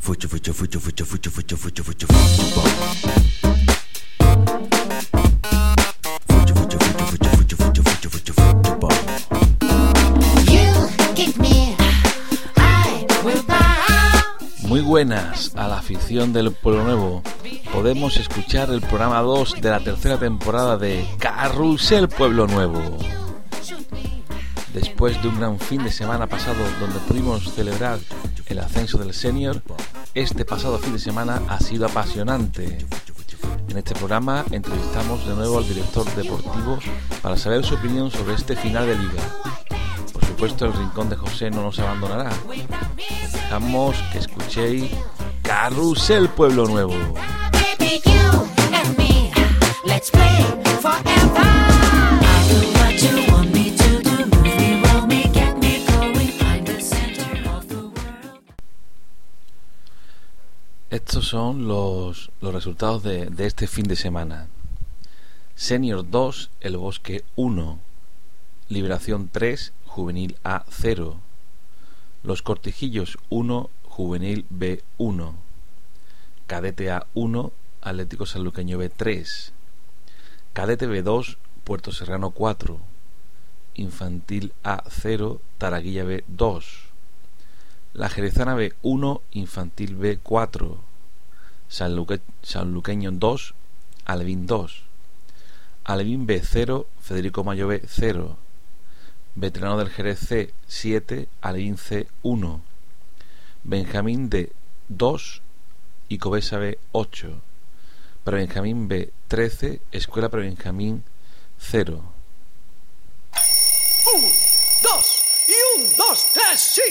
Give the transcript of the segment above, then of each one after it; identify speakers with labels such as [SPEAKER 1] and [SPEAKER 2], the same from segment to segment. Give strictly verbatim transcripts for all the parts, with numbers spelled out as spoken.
[SPEAKER 1] Fucho, fucho, fucho, fucho, fucho, fucho, fucho, fucho, fucho, fucho, fucho, fucho, fucho, fucho, fucho, fucho, fucho, fucho. You give me, I will bow.
[SPEAKER 2] Muy buenas a la afición del Pueblo Nuevo. Podemos escuchar el programa dos de la tercera temporada de Carrusel Pueblo Nuevo. Después de un gran fin de semana pasado donde pudimos celebrar el ascenso del senior, este pasado fin de semana ha sido apasionante. En este programa entrevistamos de nuevo al director deportivo para saber su opinión sobre este final de liga. Por supuesto, el rincón de José no nos abandonará. Os dejamos que escuchéis Carrusel Pueblo Nuevo.
[SPEAKER 3] Baby, you and me, let's play forever. I'll do what you want me to do. Move me, roll me, get me going. I'm the center of the world.
[SPEAKER 2] Estos son los, los resultados de, de este fin de semana. Senior dos, El Bosque uno. Liberación tres, Juvenil A cero. Los Cortijillos uno, Juvenil B uno. Cadete A uno, Atlético Sanluqueño B tres. Cadete B dos, Puerto Serrano cuatro. Infantil A cero, Taraguilla B dos. La Jerezana B uno, Infantil B cuatro. Sanluque, Sanluqueño dos, Alevín dos. Alevín B cero, Federico Mayo B cero. Veterano del Jerez C siete, Alevín C uno. Benjamín D dos y Cobesa B ocho. Prebenjamín B trece, Escuela Prebenjamín cero.
[SPEAKER 4] Un, dos, y un, dos, tres, sí.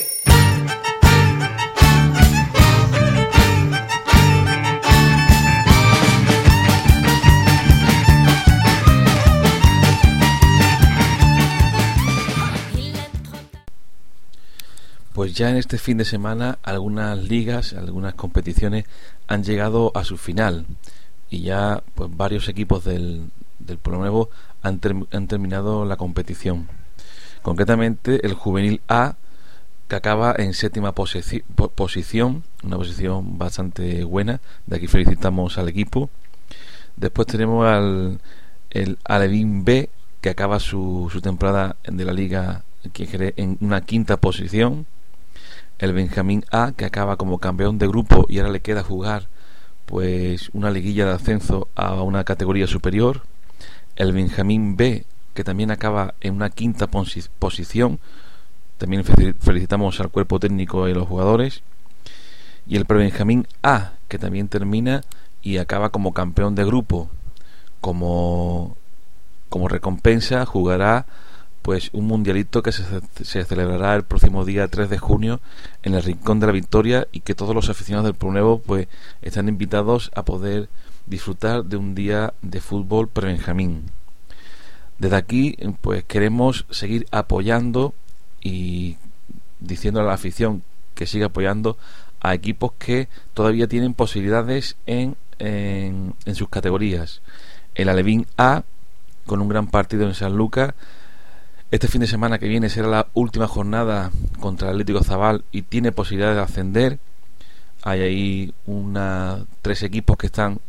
[SPEAKER 2] Pues ya en este fin de semana algunas ligas, algunas competiciones han llegado a su final y ya pues varios equipos del, del Pueblo Nuevo han, ter, han terminado la competición. Concretamente el Juvenil A, que acaba en séptima posici, po, posición, una posición bastante buena. De aquí felicitamos al equipo. Después tenemos al el Alevín B, que acaba su, su temporada de la liga en una quinta posición. El Benjamín A, que acaba como campeón de grupo y ahora le queda jugar pues una liguilla de ascenso a una categoría superior. El Benjamín B, que también acaba en una quinta posi- posición. También felicitamos al cuerpo técnico y a los jugadores. Y el Prebenjamín A, que también termina y acaba como campeón de grupo. Como, como recompensa jugará pues un mundialito que se, se celebrará el próximo día tres de junio en el Rincón de la Victoria, y que todos los aficionados del Pueblo Nuevo pues están invitados a poder disfrutar de un día de fútbol prebenjamín. Desde aquí pues queremos seguir apoyando y diciendo a la afición que siga apoyando a equipos que todavía tienen posibilidades en, en, en sus categorías. El Alevín A, con un gran partido en San Lucas. Este fin de semana que viene será la última jornada contra el Atlético Zabal y tiene posibilidad de ascender. Hay ahí una, tres equipos que están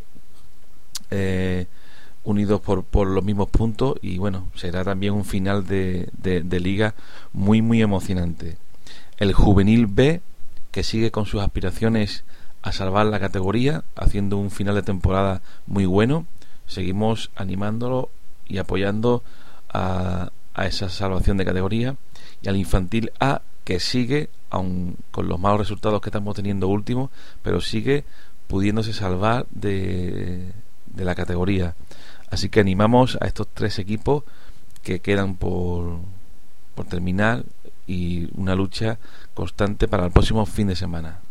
[SPEAKER 2] eh, unidos por, por los mismos puntos, y bueno, será también un final de, de, de liga muy muy emocionante. El Juvenil B, que sigue con sus aspiraciones a salvar la categoría, haciendo un final de temporada muy bueno. Seguimos animándolo y apoyando a a esa salvación de categoría. Y al Infantil A, que sigue, aun con los malos resultados que estamos teniendo últimos, pero sigue pudiéndose salvar de, de la categoría. Así que animamos a estos tres equipos que quedan por, por terminar, y una lucha constante para el próximo fin de semana.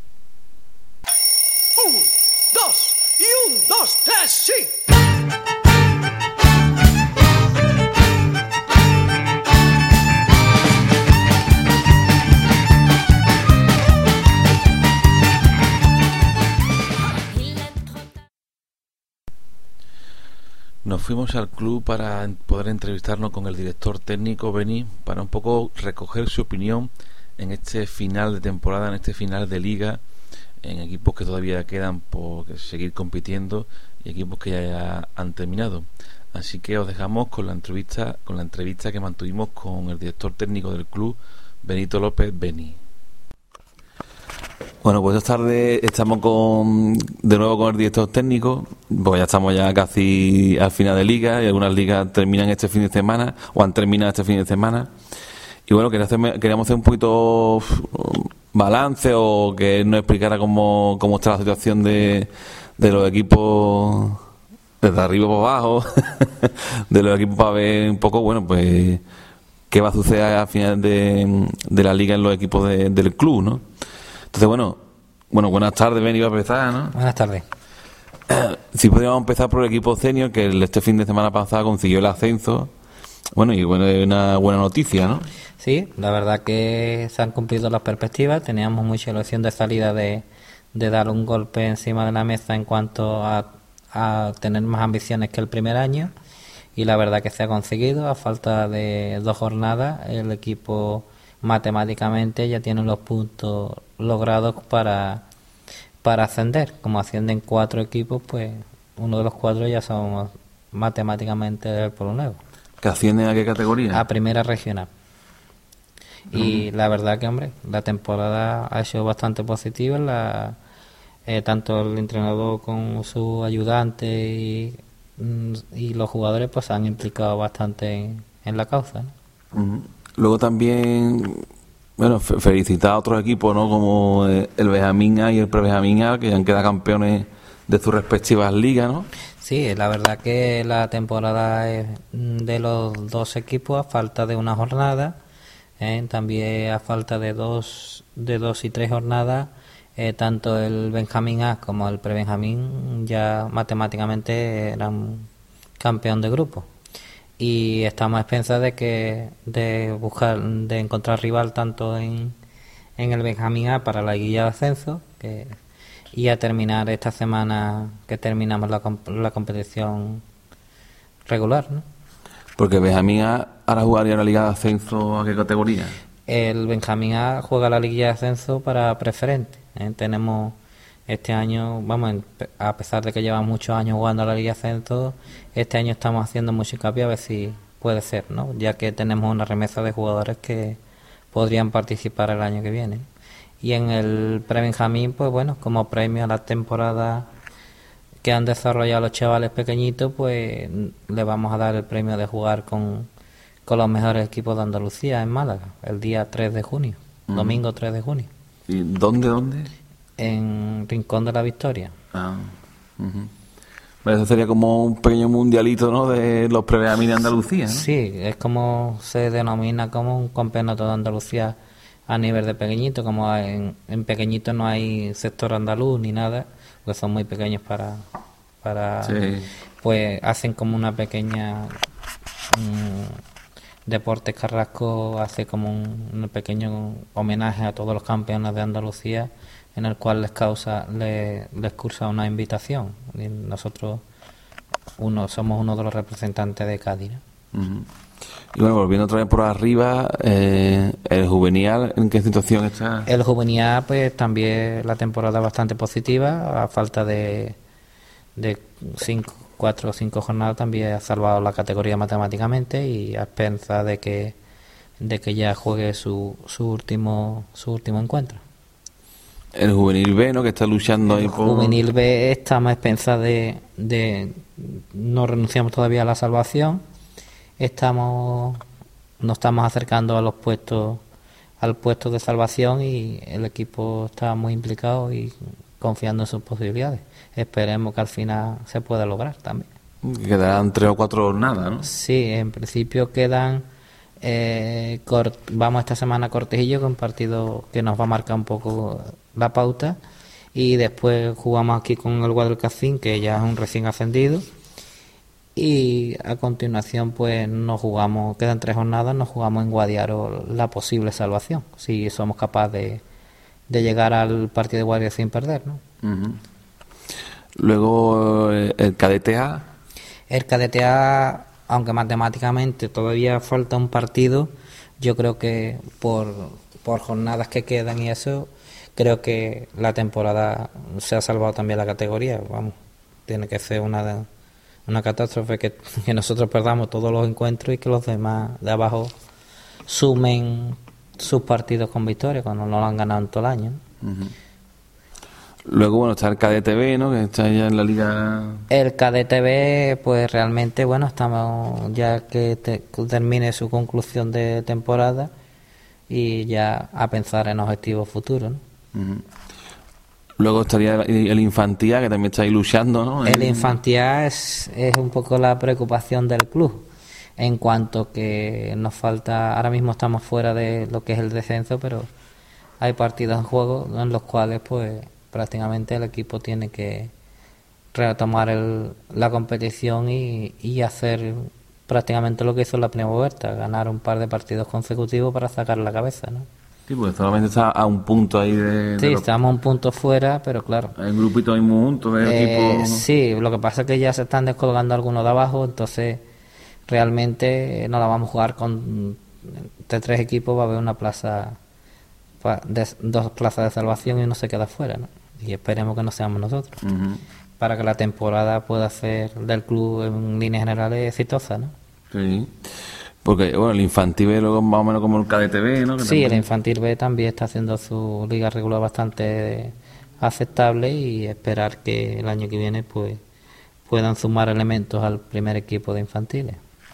[SPEAKER 4] Un, dos, y un, dos, tres, sí.
[SPEAKER 2] Nos fuimos al club para poder entrevistarnos con el director técnico Beni, para un poco recoger su opinión en este final de temporada, en este final de liga, en equipos que todavía quedan por seguir compitiendo y equipos que ya han terminado. Así que os dejamos con la entrevista con la entrevista que mantuvimos con el director técnico del club, Benito López Beni. Bueno, pues esta tarde estamos con de nuevo con el director técnico, porque ya estamos ya casi al final de liga y algunas ligas terminan este fin de semana o han terminado este fin de semana. Y bueno, quería hacer, queríamos hacer un poquito balance o que nos explicara cómo, cómo está la situación de, de los equipos desde arriba para abajo, de los equipos para ver un poco, bueno, pues qué va a suceder al final de, de la liga en los equipos de, del club, ¿no? Entonces, bueno, bueno, buenas tardes, Ben, iba a empezar, ¿no?
[SPEAKER 5] Buenas tardes.
[SPEAKER 2] Si podríamos empezar por el equipo senior, que el- este fin de semana pasado consiguió el ascenso. Bueno, y bueno, es una buena noticia, ¿no?
[SPEAKER 5] Sí, la verdad que se han cumplido las perspectivas. Teníamos mucha ilusión de salida de, de dar un golpe encima de la mesa en cuanto a, a tener más ambiciones que el primer año. Y la verdad que se ha conseguido. A falta de dos jornadas, el equipo matemáticamente ya tiene los puntos logrados para, para ascender. Como ascienden cuatro equipos, pues uno de los cuatro ya somos matemáticamente del Pueblo Nuevo.
[SPEAKER 2] ¿Que ascienden a qué categoría?
[SPEAKER 5] A primera regional. Y la verdad que, hombre, la temporada ha sido bastante positiva. La, eh, tanto el entrenador con su ayudante y, mm, y los jugadores pues se han implicado bastante en, en la causa, ¿no?
[SPEAKER 2] Ujú. Luego también, bueno, fe- felicitar a otros equipos, ¿no? Como eh, el Benjamín A y el Pre-Benjamín A, que ya han quedado campeones de sus respectivas ligas, ¿no?
[SPEAKER 5] Sí, la verdad que la temporada es mm, de los dos equipos a falta de una jornada, ¿eh? También a falta de dos, de dos y tres jornadas, eh, tanto el Benjamín A como el Pre-Benjamín ya matemáticamente eran campeón de grupo. Y estamos a expensas de que de buscar, de encontrar rival tanto en, en el Benjamín A para la guía de ascenso, que y a terminar esta semana que terminamos la, comp- la competición regular, ¿no?
[SPEAKER 2] Porque Benjamín A ahora jugaría la liga de ascenso, ¿a qué categoría?
[SPEAKER 5] El Benjamín A juega la liguilla de ascenso para preferente, ¿eh? Tenemos este año, vamos, en- a pesar de que llevamos muchos años jugando a la liguilla de ascenso, este año estamos haciendo mucho hincapié a ver si puede ser, ¿no? Ya que tenemos una remesa de jugadores que podrían participar el año que viene. Y en el Pre-Benjamín, pues bueno, como premio a la temporada que han desarrollado los chavales pequeñitos, pues le vamos a dar el premio de jugar con, con los mejores equipos de Andalucía en Málaga, el día tres de junio, domingo tres de junio,
[SPEAKER 2] ¿Y dónde, dónde?
[SPEAKER 5] en Rincón de la Victoria.
[SPEAKER 2] Ah, ujú. Bueno, eso sería como un pequeño mundialito, ¿no? De los Pre-Benjamín de Andalucía, ¿no?
[SPEAKER 5] Sí, es como se denomina como un campeonato de Andalucía a nivel de pequeñito, como en, en pequeñito no hay sector andaluz ni nada, pues son muy pequeños para, para
[SPEAKER 2] Sí.
[SPEAKER 5] pues hacen como una pequeña mm, Deportes Carrasco hace como un, un pequeño homenaje a todos los campeones de Andalucía, en el cual les causa le- les cursa una invitación y nosotros uno somos uno de los representantes de Cádiz, ¿no?
[SPEAKER 2] Ujú. Y bueno, volviendo otra vez por arriba, eh, el juvenil, ¿en qué situación está?
[SPEAKER 5] El juvenil A, pues también la temporada bastante positiva, a falta de, de cinco, cuatro o cinco jornadas también ha salvado la categoría matemáticamente y a expensas de que de que ya juegue su, su último su último encuentro.
[SPEAKER 2] El juvenil B, ¿no? Que está luchando ahí
[SPEAKER 5] El
[SPEAKER 2] por...
[SPEAKER 5] juvenil B estamos a expensas de, de no renunciamos todavía a la salvación, estamos nos estamos acercando a los puestos al puesto de salvación y el equipo está muy implicado y confiando en sus posibilidades. Esperemos que al final se pueda lograr también.
[SPEAKER 2] Quedarán tres o cuatro jornadas, ¿no?
[SPEAKER 5] Sí, en principio quedan eh, cort- vamos esta semana a Cortejillo con un partido que nos va a marcar un poco la pauta y después jugamos aquí con el Guadalcacín, que ya es un recién ascendido, y a continuación pues nos jugamos, quedan tres jornadas, nos jugamos en Guadiaro la posible salvación, si somos capaces de, de llegar al partido de Guadiaro sin perder, ¿no?
[SPEAKER 2] Ujú. Luego eh, el cadete A,
[SPEAKER 5] El cadete A, aunque matemáticamente todavía falta un partido, yo creo que por, por jornadas que quedan y eso, creo que la temporada se ha salvado también la categoría. Vamos, tiene que ser una una catástrofe que, que nosotros perdamos todos los encuentros y que los demás de abajo sumen sus partidos con victoria cuando no lo han ganado en todo el año.
[SPEAKER 2] Uh-huh. Luego, bueno, está el K D T V, ¿no? Que está ya en la liga.
[SPEAKER 5] El K D T V, pues realmente, bueno, estamos ya que te- termine su conclusión de temporada y ya a pensar en objetivos futuros, ¿no?
[SPEAKER 2] Uh-huh. Luego estaría el el Infantía, que también está ahí luchando, ¿no?
[SPEAKER 5] El Infantía es, es un poco la preocupación del club, en cuanto que nos falta, ahora mismo estamos fuera de lo que es el descenso, pero hay partidos en juego en los cuales pues prácticamente el equipo tiene que retomar el, la competición y, y hacer prácticamente lo que hizo en la primera vuelta, ganar un par de partidos consecutivos para sacar la cabeza, ¿no?
[SPEAKER 2] Sí, porque solamente está a un punto ahí de... de
[SPEAKER 5] Sí,
[SPEAKER 2] lo-
[SPEAKER 5] estamos un punto fuera, pero claro.
[SPEAKER 2] Hay un grupito ahí muy junto de
[SPEAKER 5] Eh,
[SPEAKER 2] equipos...
[SPEAKER 5] sí, lo que pasa es que ya se están descolgando algunos de abajo, entonces realmente no la vamos a jugar con de tres equipos, va a haber una plaza, pa- de, dos plazas de salvación y uno se queda fuera, ¿no? Y esperemos que no seamos nosotros,
[SPEAKER 2] Ujú.
[SPEAKER 5] para que la temporada pueda ser del club en líneas generales exitosa, ¿no?
[SPEAKER 2] Sí. Porque, bueno, el Infantil B luego más o menos como el K D T V, ¿no? Que
[SPEAKER 5] Sí,
[SPEAKER 2] también-
[SPEAKER 5] el Infantil B también está haciendo su liga regular bastante aceptable y esperar que el año que viene pues puedan sumar elementos al primer equipo de infantiles.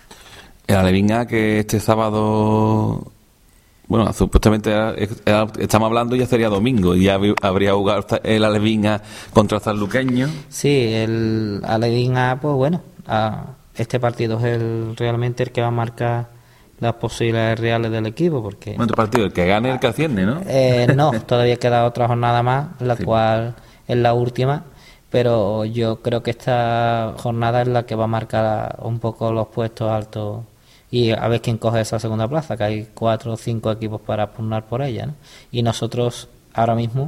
[SPEAKER 2] El Alevín A, que este sábado... Bueno, supuestamente era- era- estamos hablando ya sería domingo, y ya habría- habría jugado el Alevín A contra Sanluqueño.
[SPEAKER 5] Sí, el Alevín A, pues bueno, a- este partido es el realmente el que va a marcar las posibilidades reales del equipo, porque
[SPEAKER 2] Bueno, este partido, el que gane el que asciende, ¿no?
[SPEAKER 5] eh, no, todavía queda otra jornada más, la
[SPEAKER 2] Sí.
[SPEAKER 5] cual es la última, pero yo creo que esta jornada es la que va a marcar un poco los puestos altos y a ver quién coge esa segunda plaza, que hay cuatro o cinco equipos para pugnar por ella, ¿no? Y nosotros ahora mismo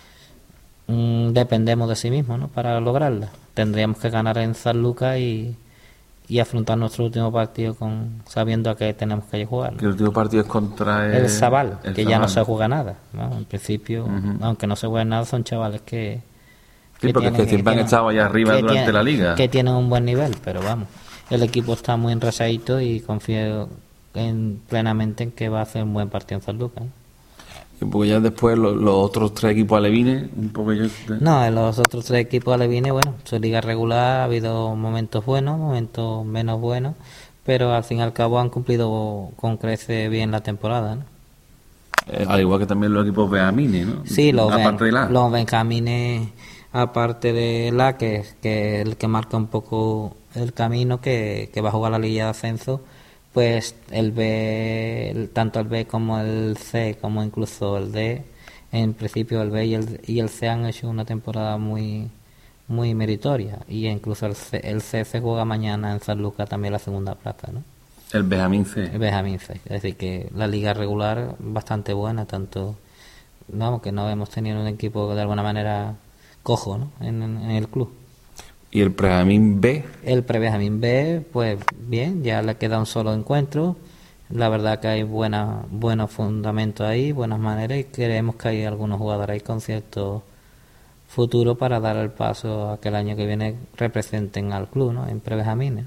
[SPEAKER 5] mm, dependemos de sí mismos, ¿no? Para lograrla. Tendríamos que ganar en San Lucas y, y afrontar nuestro último partido con sabiendo a qué tenemos que jugar, ¿no?
[SPEAKER 2] Que el último partido es contra el...
[SPEAKER 5] El Sabal,
[SPEAKER 2] el
[SPEAKER 5] que ya no
[SPEAKER 2] Sabal.
[SPEAKER 5] se juega nada, ¿no? En principio,
[SPEAKER 2] Ujú.
[SPEAKER 5] aunque no se juegue nada, son chavales que...
[SPEAKER 2] Sí, porque es que siempre han estado allá arriba
[SPEAKER 5] que
[SPEAKER 2] durante
[SPEAKER 5] tienen-
[SPEAKER 2] la liga.
[SPEAKER 5] Que tienen un buen nivel, pero vamos, el equipo está muy enrasadito y confío en, plenamente en que va a hacer un buen partido en San Lucas, ¿no?
[SPEAKER 2] Porque ya después los, los otros tres equipos alevines, un poco yo...
[SPEAKER 5] No, en los otros tres equipos alevines, bueno, su liga regular ha habido momentos buenos, momentos menos buenos, pero al fin y al cabo han cumplido con creces bien la temporada, ¿no?
[SPEAKER 2] Eh, al igual que también los equipos Beamine, ¿no?
[SPEAKER 5] Sí, los, ben-
[SPEAKER 2] Aparte de la...
[SPEAKER 5] los Benjamines, aparte de la que, que es el que marca un poco el camino que, que va a jugar la Liga de Ascenso, pues el B, el- tanto el B como el C, como incluso el D, en principio el B y el, y el C han hecho una temporada muy muy meritoria, y incluso el C, el C se juega mañana en San Lucas también la segunda plaza, ¿no?
[SPEAKER 2] El Benjamín C.
[SPEAKER 5] El Benjamín C. Es decir, que la liga regular bastante buena, tanto, vamos, que no hemos tenido un equipo de alguna manera cojo, ¿no? en, en el club.
[SPEAKER 2] Y el Benjamín B,
[SPEAKER 5] El pre-Benjamín B, pues bien, ya le queda un solo encuentro. La verdad que hay buena, buenos fundamentos ahí, buenas maneras, y creemos que hay algunos jugadores ahí con cierto futuro para dar el paso a que el año que viene representen al club, ¿no? En pre-Benjamines.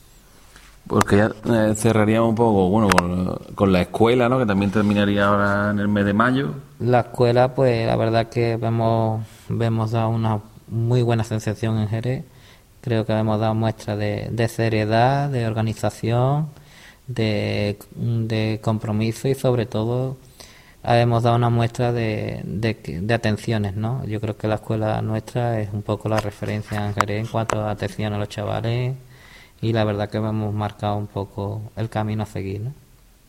[SPEAKER 2] porque ya eh, cerraríamos un poco, bueno, con, con la escuela, ¿no? Que también terminaría ahora en el mes de mayo.
[SPEAKER 5] La escuela, pues la verdad que vemos, vemos dado una muy buena sensación en Jerez. Creo que hemos dado muestra de, de seriedad, de organización, de, de compromiso y sobre todo hemos dado una muestra de, de, de atenciones, ¿no? Yo creo que la escuela nuestra es un poco la referencia en Jerez en cuanto a atención a los chavales, y la verdad que hemos marcado un poco el camino a seguir, ¿no?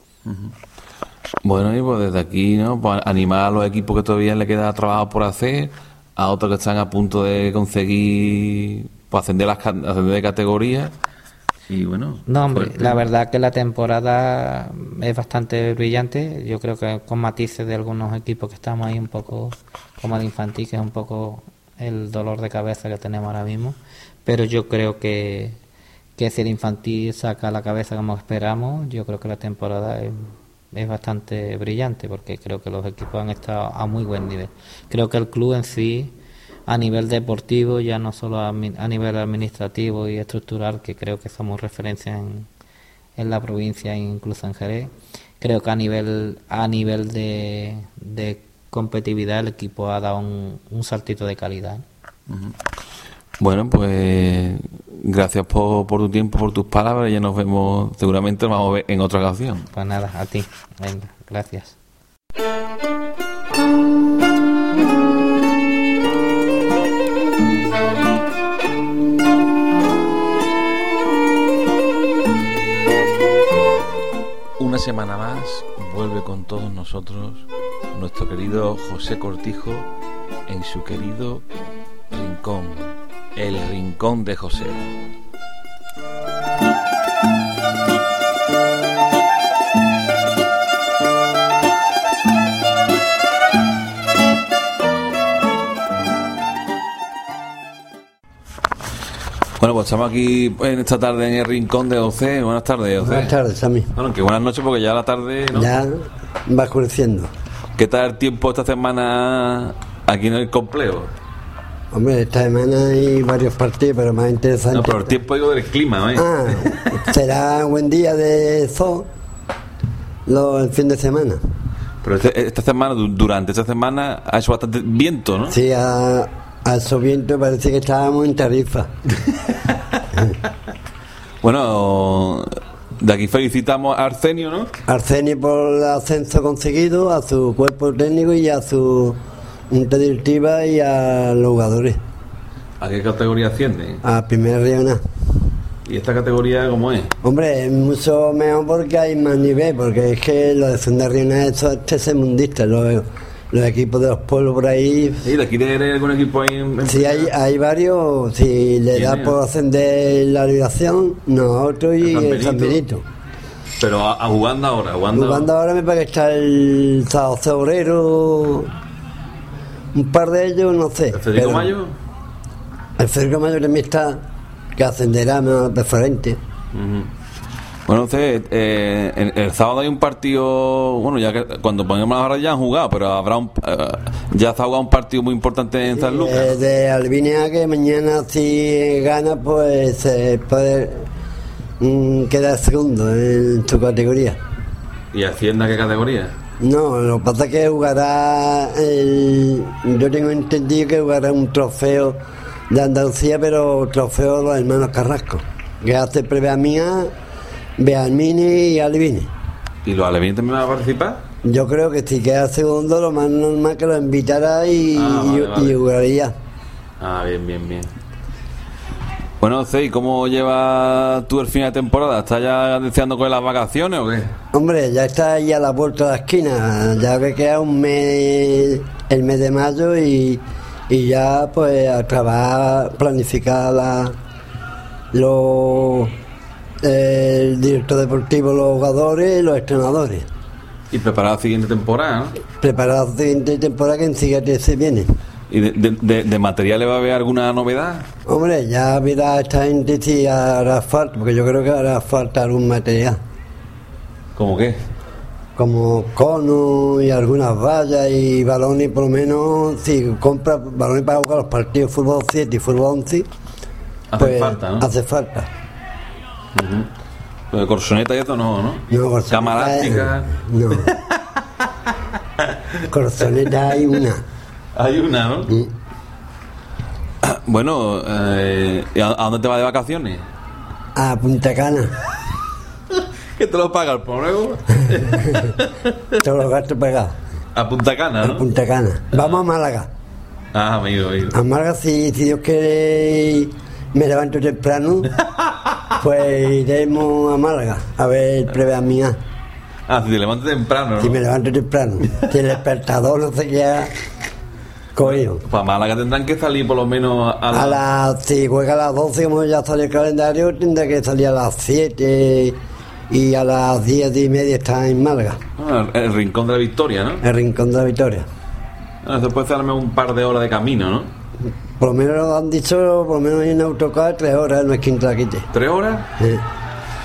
[SPEAKER 2] Bueno, y pues desde aquí, ¿no? Pues animar a los equipos que todavía le queda trabajo por hacer, a otros que están a punto de conseguir pues, ascender, las, ca- ascender de categoría. Y bueno,
[SPEAKER 5] No, hombre,
[SPEAKER 2] fuerte.
[SPEAKER 5] la verdad que la temporada es bastante brillante. Yo creo que con matices de algunos equipos que estamos ahí un poco, como el Infantil, que es un poco el dolor de cabeza que tenemos ahora mismo. Pero yo creo que, que si el Infantil saca la cabeza como esperamos, yo creo que la temporada es es bastante brillante, porque creo que los equipos han estado a muy buen nivel. Creo que el club en sí, a nivel deportivo, ya no solo a, a nivel administrativo y estructural, que creo que somos referencia en, en la provincia e incluso en Jerez, creo que a nivel a nivel de, de competitividad el equipo ha dado un, un saltito de calidad.
[SPEAKER 2] Uh-huh. Bueno, pues gracias por, por tu tiempo, por tus palabras. Ya nos vemos, seguramente nos vamos a ver en otra ocasión.
[SPEAKER 5] Pues nada, a ti. Venga, gracias.
[SPEAKER 2] Una semana más vuelve con todos nosotros nuestro querido José Cortijo en su querido rincón, el Rincón de José. Bueno, pues estamos aquí en esta tarde en el Rincón de José. Buenas tardes, José.
[SPEAKER 6] Buenas tardes, Sammy.
[SPEAKER 2] Bueno, que buenas noches porque ya la tarde, ¿no?
[SPEAKER 6] Ya va oscureciendo.
[SPEAKER 2] ¿Qué tal el tiempo esta semana aquí en el complejo?
[SPEAKER 6] Hombre, esta semana hay varios partidos, pero más interesante.
[SPEAKER 2] No, pero el tiempo digo del clima, ¿eh?
[SPEAKER 6] Ah, será un buen día de sol lo, el fin de semana.
[SPEAKER 2] Pero este, esta semana, du- durante esta semana, ha hecho bastante viento, ¿no?
[SPEAKER 6] Sí, a, a esos vientos parece que estábamos en Tarifa.
[SPEAKER 2] Bueno, de aquí felicitamos a Arsenio, ¿no?
[SPEAKER 6] Arsenio por el ascenso conseguido, a su cuerpo técnico y a su junta directiva y a los jugadores.
[SPEAKER 2] ¿A qué categoría asciende?
[SPEAKER 6] A primera regional.
[SPEAKER 2] ¿Y esta categoría cómo es?
[SPEAKER 6] Hombre, es mucho mejor porque hay más nivel, porque es que los de segunda regional eso es tercermundista, los, los equipos de los pueblos por ahí.
[SPEAKER 2] ¿Y de aquí de algún equipo ahí en, en
[SPEAKER 6] Sí, hay, hay varios, si le da
[SPEAKER 2] ¿Quién es?
[SPEAKER 6] por ascender la liberación, nosotros y
[SPEAKER 2] El San
[SPEAKER 6] el San
[SPEAKER 2] Benito.
[SPEAKER 6] Benito.
[SPEAKER 2] Pero a, a jugando ahora, jugando...
[SPEAKER 6] Jugando ahora me parece que está el San José Obrero, un par de ellos, no sé.
[SPEAKER 2] ¿El Federico
[SPEAKER 6] pero-
[SPEAKER 2] Mayo?
[SPEAKER 6] El Federico Mayo también está, que ascenderá menos preferente.
[SPEAKER 2] Ujú. Bueno, entonces, eh, el, el sábado hay un partido, bueno, ya que cuando ponemos las horas ya han jugado, pero habrá un, eh, ya se ha jugado un partido muy importante en San Lucas.
[SPEAKER 6] Eh, de Albinea, que mañana si gana pues se puede mm, quedar segundo en su categoría.
[SPEAKER 2] ¿Y Hacienda qué categoría?
[SPEAKER 6] No, lo que pasa es que jugará el, yo tengo entendido que jugará un trofeo de Andalucía, pero trofeo de los hermanos Carrasco, que hace previa mía, Bealmini y Albini.
[SPEAKER 2] ¿Y los alevines también van a participar?
[SPEAKER 6] Yo creo que si queda segundo, lo más normal que lo invitará y,
[SPEAKER 2] Ah, vale,
[SPEAKER 6] y-
[SPEAKER 2] vale.
[SPEAKER 6] y jugaría.
[SPEAKER 2] Ah, bien, bien, bien. Bueno, Cey, ¿cómo llevas tú el fin de temporada? ¿Estás ya deseando con las vacaciones o qué?
[SPEAKER 6] Hombre, ya está ahí a la vuelta de la esquina, ya que queda un mes, el mes de mayo y, y ya pues a trabajar, planificar la, los, el director deportivo, los jugadores y los entrenadores.
[SPEAKER 2] Y preparar la siguiente temporada, ¿no?
[SPEAKER 6] Preparar la siguiente temporada que en siguiente se viene.
[SPEAKER 2] ¿Y de, de, de, de materiales va a haber alguna novedad?
[SPEAKER 6] Hombre, ya verá esta gente si hará falta, porque yo creo que hará falta algún material,
[SPEAKER 2] ¿Cómo qué?
[SPEAKER 6] como conos y algunas vallas y balones, por lo menos, si compra balones para jugar los partidos de fútbol siete y fútbol once,
[SPEAKER 2] Hace
[SPEAKER 6] pues
[SPEAKER 2] falta, ¿no?
[SPEAKER 6] hace falta.
[SPEAKER 2] Lo de corsoneta y esto no, ¿no?
[SPEAKER 6] No, corsoneta,
[SPEAKER 2] Cama elástica.
[SPEAKER 6] No. Corsoneta hay una.
[SPEAKER 2] Hay una, ¿no?
[SPEAKER 6] Mm.
[SPEAKER 2] Bueno, eh, ¿y ¿a, a dónde te vas de vacaciones?
[SPEAKER 6] A Punta Cana.
[SPEAKER 2] ¿Que te lo paga el pueblo?
[SPEAKER 6] Todos los gastos pagados.
[SPEAKER 2] A Punta Cana,
[SPEAKER 6] A
[SPEAKER 2] ¿no?
[SPEAKER 6] Punta Cana. Vamos a Málaga.
[SPEAKER 2] Ah, amigo, amigo.
[SPEAKER 6] A Málaga, si, si Dios quiere, me levanto temprano, pues iremos a Málaga a ver previa mía.
[SPEAKER 2] Ah, si te levantas temprano, ¿no?
[SPEAKER 6] Si me levanto temprano. Si el despertador no sé qué ha cogido.
[SPEAKER 2] Para Málaga tendrán que salir por lo menos a la...
[SPEAKER 6] A las, si juega a las doce, como ya salió el calendario, tendrá que salir a las siete y a las diez y media está en Málaga,
[SPEAKER 2] Ah, el, el Rincón de la Victoria, ¿no?
[SPEAKER 6] el Rincón de la Victoria.
[SPEAKER 2] Ah, se puede hacerme un par de horas de camino, ¿no?
[SPEAKER 6] Por lo menos han dicho, por lo menos en autocar tres horas, no es quinta la quite.
[SPEAKER 2] ¿Tres horas?
[SPEAKER 6] Eh,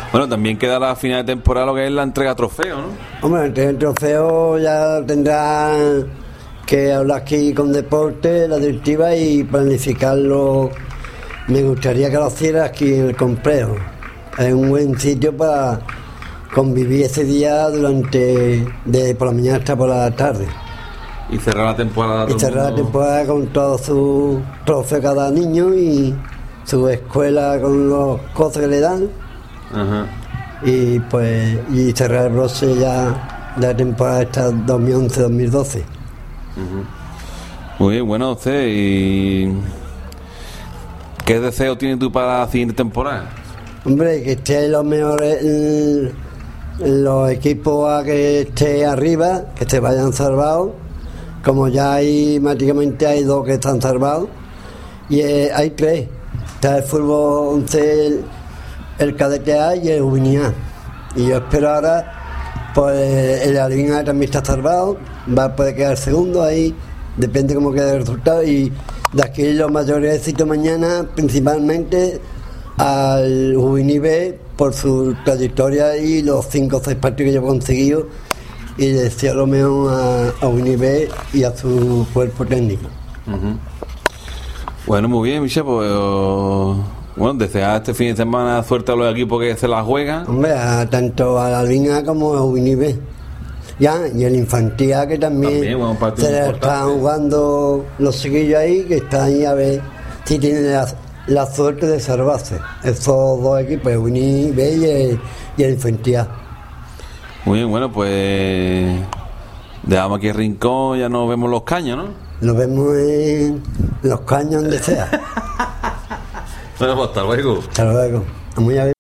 [SPEAKER 2] Bueno, también queda la final de temporada lo que es la entrega trofeo, ¿no?
[SPEAKER 6] Hombre, entre el trofeo ya tendrá que hablar aquí con Deporte, la directiva, y planificarlo. Me gustaría que lo hiciera aquí en el complejo. Es un buen sitio para convivir ese día durante, de por la mañana hasta por la tarde.
[SPEAKER 2] Y cerrar la temporada.
[SPEAKER 6] Y cerrar la temporada con todos sus trofeos cada niño y su escuela con los cosas que le dan.
[SPEAKER 2] Ajá.
[SPEAKER 6] Y pues y cerrar el broche ya de la temporada esta dos mil once dos mil doce.
[SPEAKER 2] Uh-huh. Muy bien, bueno, usted, ¿y qué deseo tienes tú para la siguiente temporada?
[SPEAKER 6] Hombre, que esté los mejores, el- los equipos a que esté arriba, que se vayan salvados, como ya hay, prácticamente hay dos que están salvados, y eh, hay tres, está el fútbol once, el, el cadete A y el juvenil A, y yo espero ahora, pues el Alvin A también está salvado, va a poder quedar segundo ahí, depende cómo quede el resultado, y de aquí los mayores éxitos mañana, principalmente al Juvenil B por su trayectoria y los cinco o seis partidos que yo he conseguido, y deseo lo mejor a, a Juvenil B y a su cuerpo técnico.
[SPEAKER 2] Uh-huh. Bueno, muy bien, Michel, pues eh, bueno, desear este fin de semana suerte a los equipos que se la juegan.
[SPEAKER 6] Hombre, a, tanto a la Alvin A como a Juvenil B. Ya, y el Infantil A, que también,
[SPEAKER 2] También, bueno, un partido
[SPEAKER 6] se le
[SPEAKER 2] importante.
[SPEAKER 6] están jugando los chiquillos ahí, que están ahí a ver si tienen la, la suerte de salvarse. Esos dos equipos, el Juvenil B y el, y el Infantil A.
[SPEAKER 2] Muy bien, bueno, pues dejamos aquí el rincón, ya nos vemos los caños, ¿no?
[SPEAKER 6] Nos vemos en los caños donde sea.
[SPEAKER 2] Bueno, pues hasta luego.
[SPEAKER 6] Hasta luego. Muy a ver.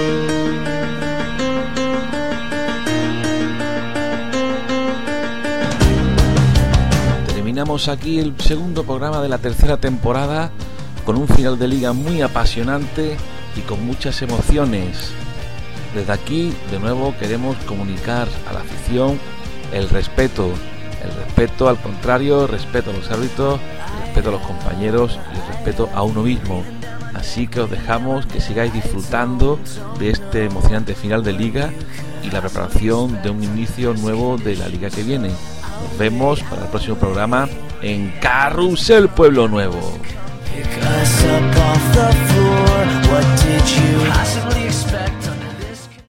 [SPEAKER 2] Terminamos aquí el segundo programa de la tercera temporada con un final de liga muy apasionante y con muchas emociones. Desde aquí, de nuevo, queremos comunicar a la afición el respeto, el respeto al contrario, respeto a los árbitros, el respeto a los compañeros y el respeto a uno mismo. Así que os dejamos que sigáis disfrutando de este emocionante final de liga y la preparación de un inicio nuevo de la liga que viene. Nos vemos para el próximo programa en Carrusel Pueblo Nuevo.
[SPEAKER 1] Pick us up off the floor. What did you possibly